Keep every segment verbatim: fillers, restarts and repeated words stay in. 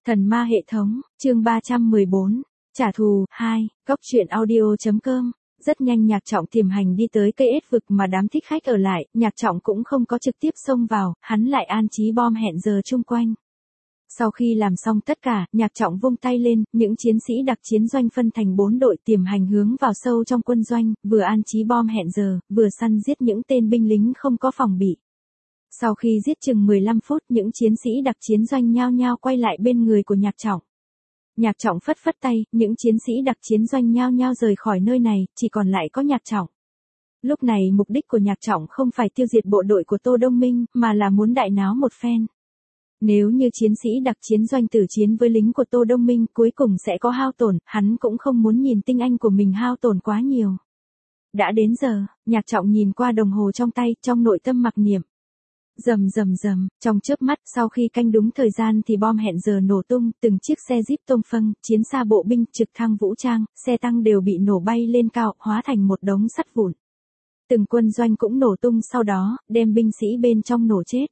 Thần ma hệ thống, chương ba trăm mười bốn, trả thù, hai, góc truyện audio.com. Rất nhanh Nhạc Trọng tiềm hành đi tới cây ết vực mà đám thích khách ở lại, Nhạc Trọng cũng không có trực tiếp xông vào, hắn lại an trí bom hẹn giờ chung quanh. Sau khi làm xong tất cả, Nhạc Trọng vung tay lên, những chiến sĩ đặc chiến doanh phân thành bốn đội tiềm hành hướng vào sâu trong quân doanh, vừa an trí bom hẹn giờ, vừa săn giết những tên binh lính không có phòng bị. Sau khi giết chừng mười lăm phút, những chiến sĩ đặc chiến doanh nhao nhao quay lại bên người của Nhạc Trọng. Nhạc Trọng phất phất tay, những chiến sĩ đặc chiến doanh nhao nhao rời khỏi nơi này, chỉ còn lại có Nhạc Trọng. Lúc này mục đích của Nhạc Trọng không phải tiêu diệt bộ đội của Tô Đông Minh, mà là muốn đại náo một phen. Nếu như chiến sĩ đặc chiến doanh tử chiến với lính của Tô Đông Minh cuối cùng sẽ có hao tổn, hắn cũng không muốn nhìn tinh anh của mình hao tổn quá nhiều. Đã đến giờ, Nhạc Trọng nhìn qua đồng hồ trong tay, trong nội tâm mặc niệm. Rầm rầm rầm, trong chớp mắt, sau khi canh đúng thời gian thì bom hẹn giờ nổ tung, từng chiếc xe Jeep tông phâng, chiến xa bộ binh, trực thăng vũ trang, xe tăng đều bị nổ bay lên cao, hóa thành một đống sắt vụn. Từng quân doanh cũng nổ tung sau đó, đem binh sĩ bên trong nổ chết.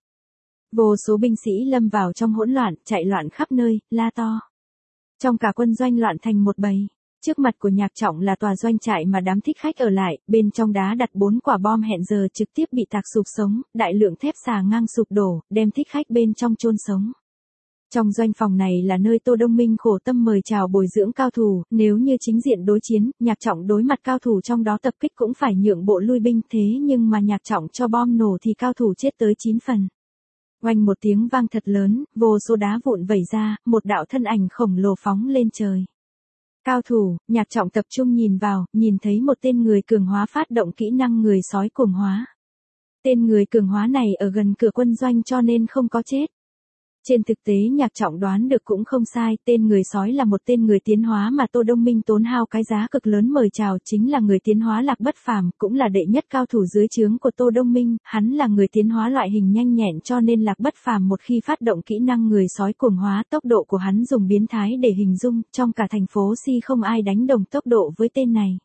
Vô số binh sĩ lâm vào trong hỗn loạn, chạy loạn khắp nơi, la to. Trong cả quân doanh loạn thành một bầy. Trước mặt của Nhạc Trọng là tòa doanh trại mà đám thích khách ở lại, bên trong đá đặt bốn quả bom hẹn giờ trực tiếp bị tạc sụp sống, đại lượng thép xà ngang sụp đổ, đem thích khách bên trong chôn sống. Trong doanh phòng này là nơi Tô Đông Minh khổ tâm mời chào bồi dưỡng cao thủ, nếu như chính diện đối chiến, Nhạc Trọng đối mặt cao thủ trong đó tập kích cũng phải nhượng bộ lui binh, thế nhưng mà Nhạc Trọng cho bom nổ thì cao thủ chết tới chín phần. Oanh một tiếng vang thật lớn, vô số đá vụn vẩy ra, một đạo thân ảnh khổng lồ phóng lên trời. Cao thủ, Nhạc Trọng tập trung nhìn vào, nhìn thấy một tên người cường hóa phát động kỹ năng người sói cuồng hóa. Tên người cường hóa này ở gần cửa quân doanh cho nên không có chết. Trên thực tế Nhạc Trọng đoán được cũng không sai, tên người sói là một tên người tiến hóa mà Tô Đông Minh tốn hao cái giá cực lớn mời chào, chính là người tiến hóa Lạc Bất Phàm, cũng là đệ nhất cao thủ dưới trướng của Tô Đông Minh, hắn là người tiến hóa loại hình nhanh nhẹn cho nên Lạc Bất Phàm một khi phát động kỹ năng người sói cuồng hóa, tốc độ của hắn dùng biến thái để hình dung, trong cả thành phố Si không ai đánh đồng tốc độ với tên này.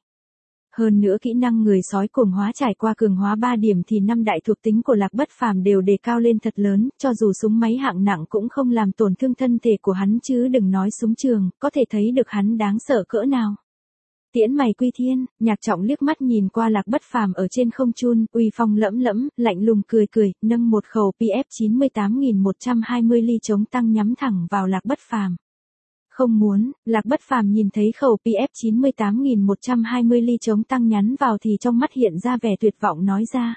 Hơn nữa kỹ năng người sói cuồng hóa trải qua cường hóa ba điểm thì năm đại thuộc tính của Lạc Bất Phàm đều đề cao lên thật lớn, cho dù súng máy hạng nặng cũng không làm tổn thương thân thể của hắn chứ đừng nói súng trường, có thể thấy được hắn đáng sợ cỡ nào. Tiễn mày quy thiên, Nhạc Trọng liếc mắt nhìn qua Lạc Bất Phàm ở trên không trung, uy phong lẫm lẫm, lạnh lùng cười cười, nâng một khẩu P F chín mươi tám nghìn một trăm hai mươi ly chống tăng nhắm thẳng vào Lạc Bất Phàm. Không muốn, Lạc Bất Phàm nhìn thấy khẩu P F chín mươi tám nghìn một trăm hai mươi ly chống tăng nhắn vào thì trong mắt hiện ra vẻ tuyệt vọng nói ra.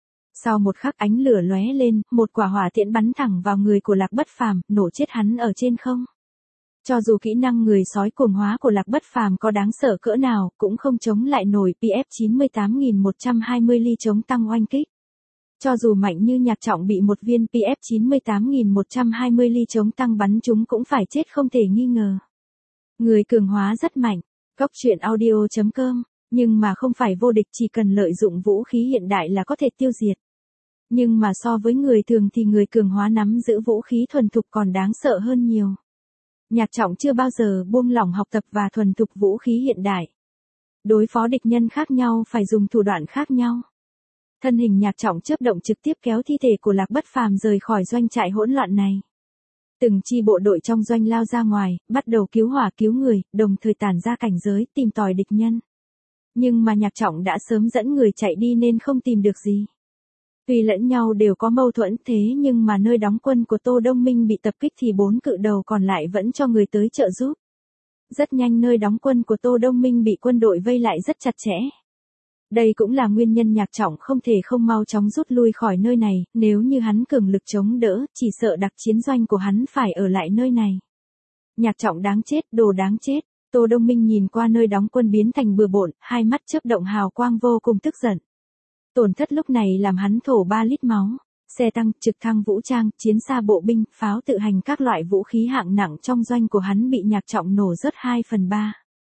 Sau một khắc ánh lửa lóe lên, một quả hỏa tiễn bắn thẳng vào người của Lạc Bất Phàm, nổ chết hắn ở trên không. Cho dù kỹ năng người sói cuồng hóa của Lạc Bất Phàm có đáng sợ cỡ nào, cũng không chống lại nổi P F chín mươi tám nghìn một trăm hai mươi ly chống tăng oanh kích. Cho dù mạnh như Nhạc Trọng bị một viên P F chín mươi tám nghìn một trăm hai mươi ly chống tăng bắn chúng cũng phải chết không thể nghi ngờ. Người cường hóa rất mạnh, góc truyện audio.com, nhưng mà không phải vô địch, chỉ cần lợi dụng vũ khí hiện đại là có thể tiêu diệt. Nhưng mà so với người thường thì người cường hóa nắm giữ vũ khí thuần thục còn đáng sợ hơn nhiều. Nhạc Trọng chưa bao giờ buông lỏng học tập và thuần thục vũ khí hiện đại. Đối phó địch nhân khác nhau phải dùng thủ đoạn khác nhau. Thân hình Nhạc Trọng chớp động trực tiếp kéo thi thể của Lạc Bất Phàm rời khỏi doanh trại hỗn loạn này. Từng chi bộ đội trong doanh lao ra ngoài, bắt đầu cứu hỏa cứu người, đồng thời tản ra cảnh giới tìm tòi địch nhân. Nhưng mà Nhạc Trọng đã sớm dẫn người chạy đi nên không tìm được gì. Tuy lẫn nhau đều có mâu thuẫn thế nhưng mà nơi đóng quân của Tô Đông Minh bị tập kích thì bốn cự đầu còn lại vẫn cho người tới trợ giúp. Rất nhanh nơi đóng quân của Tô Đông Minh bị quân đội vây lại rất chặt chẽ. Đây cũng là nguyên nhân Nhạc Trọng không thể không mau chóng rút lui khỏi nơi này, nếu như hắn cường lực chống đỡ, chỉ sợ đặc chiến doanh của hắn phải ở lại nơi này. Nhạc Trọng đáng chết, đồ đáng chết, Tô Đông Minh nhìn qua nơi đóng quân biến thành bừa bộn, hai mắt chớp động hào quang vô cùng tức giận. Tổn thất lúc này làm hắn thổ ba lít máu, xe tăng, trực thăng vũ trang, chiến xa bộ binh, pháo tự hành các loại vũ khí hạng nặng trong doanh của hắn bị Nhạc Trọng nổ rớt hai phần ba.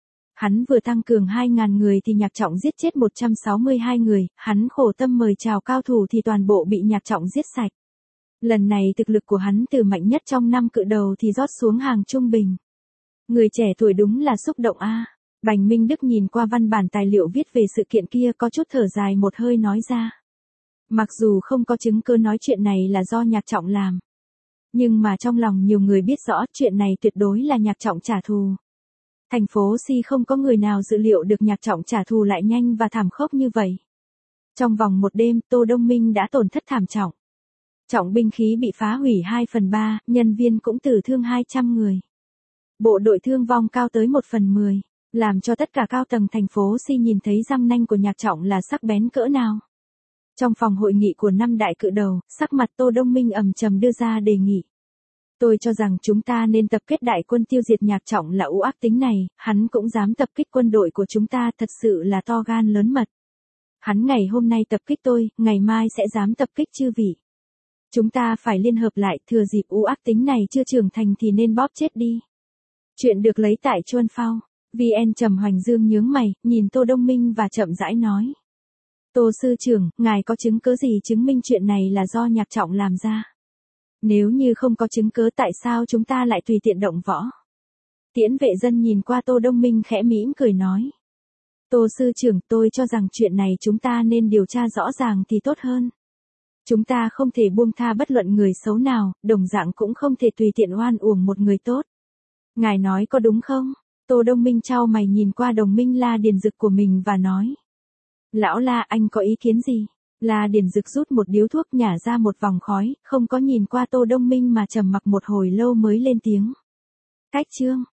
Hắn vừa tăng cường hai nghìn người thì Nhạc Trọng giết chết một trăm sáu mươi hai người, hắn khổ tâm mời chào cao thủ thì toàn bộ bị Nhạc Trọng giết sạch. Lần này thực lực của hắn từ mạnh nhất trong năm cự đầu thì rót xuống hàng trung bình. Người trẻ tuổi đúng là xúc động a. Bành Minh Đức nhìn qua văn bản tài liệu viết về sự kiện kia có chút thở dài một hơi nói ra. Mặc dù không có chứng cứ nói chuyện này là do Nhạc Trọng làm. Nhưng mà trong lòng nhiều người biết rõ chuyện này tuyệt đối là Nhạc Trọng trả thù. Thành phố Si không có người nào dự liệu được Nhạc Trọng trả thù lại nhanh và thảm khốc như vậy. Trong vòng một đêm, Tô Đông Minh đã tổn thất thảm trọng. Trọng binh khí bị phá hủy hai phần ba, nhân viên cũng tử thương hai trăm người. Bộ đội thương vong cao tới một phần mười, làm cho tất cả cao tầng thành phố Si nhìn thấy răng nanh của Nhạc Trọng là sắc bén cỡ nào. Trong phòng hội nghị của năm đại cự đầu, sắc mặt Tô Đông Minh ầm trầm đưa ra đề nghị. Tôi cho rằng chúng ta nên tập kết đại quân tiêu diệt Nhạc Trọng là ưu ác tính này, hắn cũng dám tập kích quân đội của chúng ta, thật sự là to gan lớn mật. Hắn ngày hôm nay tập kích tôi, ngày mai sẽ dám tập kích chư vị. Chúng ta phải liên hợp lại, thừa dịp ưu ác tính này chưa trưởng thành thì nên bóp chết đi. Chuyện được lấy tại Chuân Phao. vê en Trầm Hoành Dương nhướng mày, nhìn Tô Đông Minh và chậm rãi nói. Tô sư trưởng, ngài có chứng cứ gì chứng minh chuyện này là do Nhạc Trọng làm ra? Nếu như không có chứng cứ tại sao chúng ta lại tùy tiện động võ? Tiễn Vệ Dân nhìn qua Tô Đông Minh khẽ mỉm cười nói. Tô sư trưởng, tôi cho rằng chuyện này chúng ta nên điều tra rõ ràng thì tốt hơn. Chúng ta không thể buông tha bất luận người xấu nào, đồng dạng cũng không thể tùy tiện oan uổng một người tốt. Ngài nói có đúng không? Tô Đông Minh chau mày nhìn qua đồng minh La Điền Dực của mình và nói. Lão La, anh có ý kiến gì? La Điền Dực rút một điếu thuốc nhả ra một vòng khói, không có nhìn qua Tô Đông Minh mà trầm mặc một hồi lâu mới lên tiếng. Cách chương.